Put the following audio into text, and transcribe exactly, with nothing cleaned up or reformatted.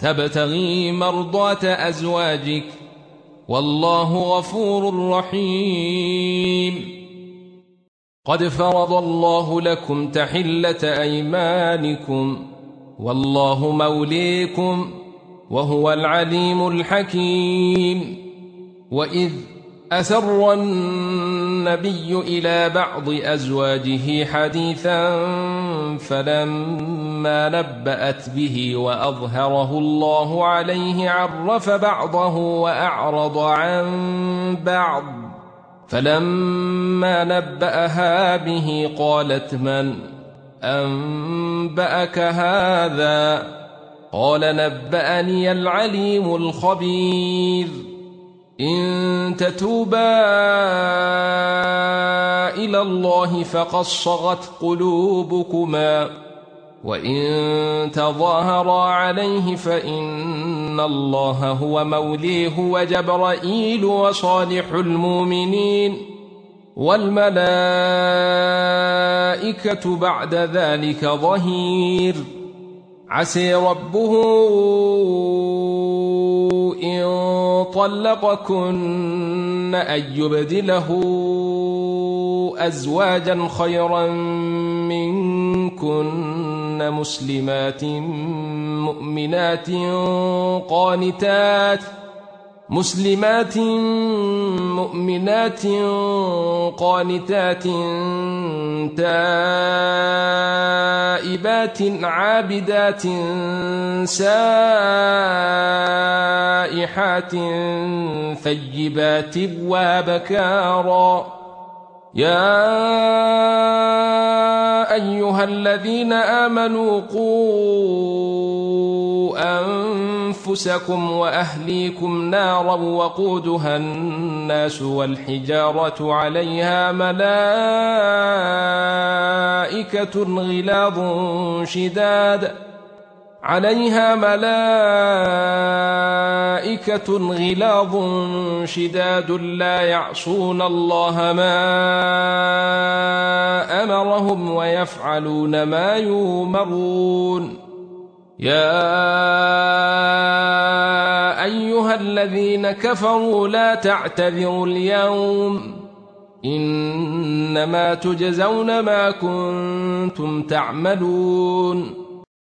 تبتغي مرضات أزواجك والله غفور رحيم. قد فرض الله لكم تحلة أيمانكم والله موليكم وهو العليم الحكيم. وإذ أسر النبي إلى بعض أزواجه حديثا فلما نبأت به وأظهره الله عليه عرف بعضه وأعرض عن بعض، فلما نبأها به قالت من أنبأك هذا؟ قال نبأني العليم الخبير. إن تتوبا إلى الله فقد صغت قلوبكما وإن تظاهرا عليه فإن الله هو موليه وجبرائيل وصالح المؤمنين والملائكة بعد ذلك ظهير. عسى ربه إن طلقكن أن يبدله أزواجا خيرا منكن مسلمات مؤمنات قانتات مسلمات مؤمنات قانتات تائبات عابدات سائحات ثيبات وابكارا. يا أيها الذين آمنوا قوا أنفسكم وأهليكم نارا وقودها الناس والحجارة عليها ملائكة غلاظ شداد عليها ملائكة غلاظ شداد لا يعصون الله ما أمرهم ويفعلون ما يؤمرون. يا أيها الذين كفروا لا تعتذروا اليوم إنما تجزون ما كنتم تعملون.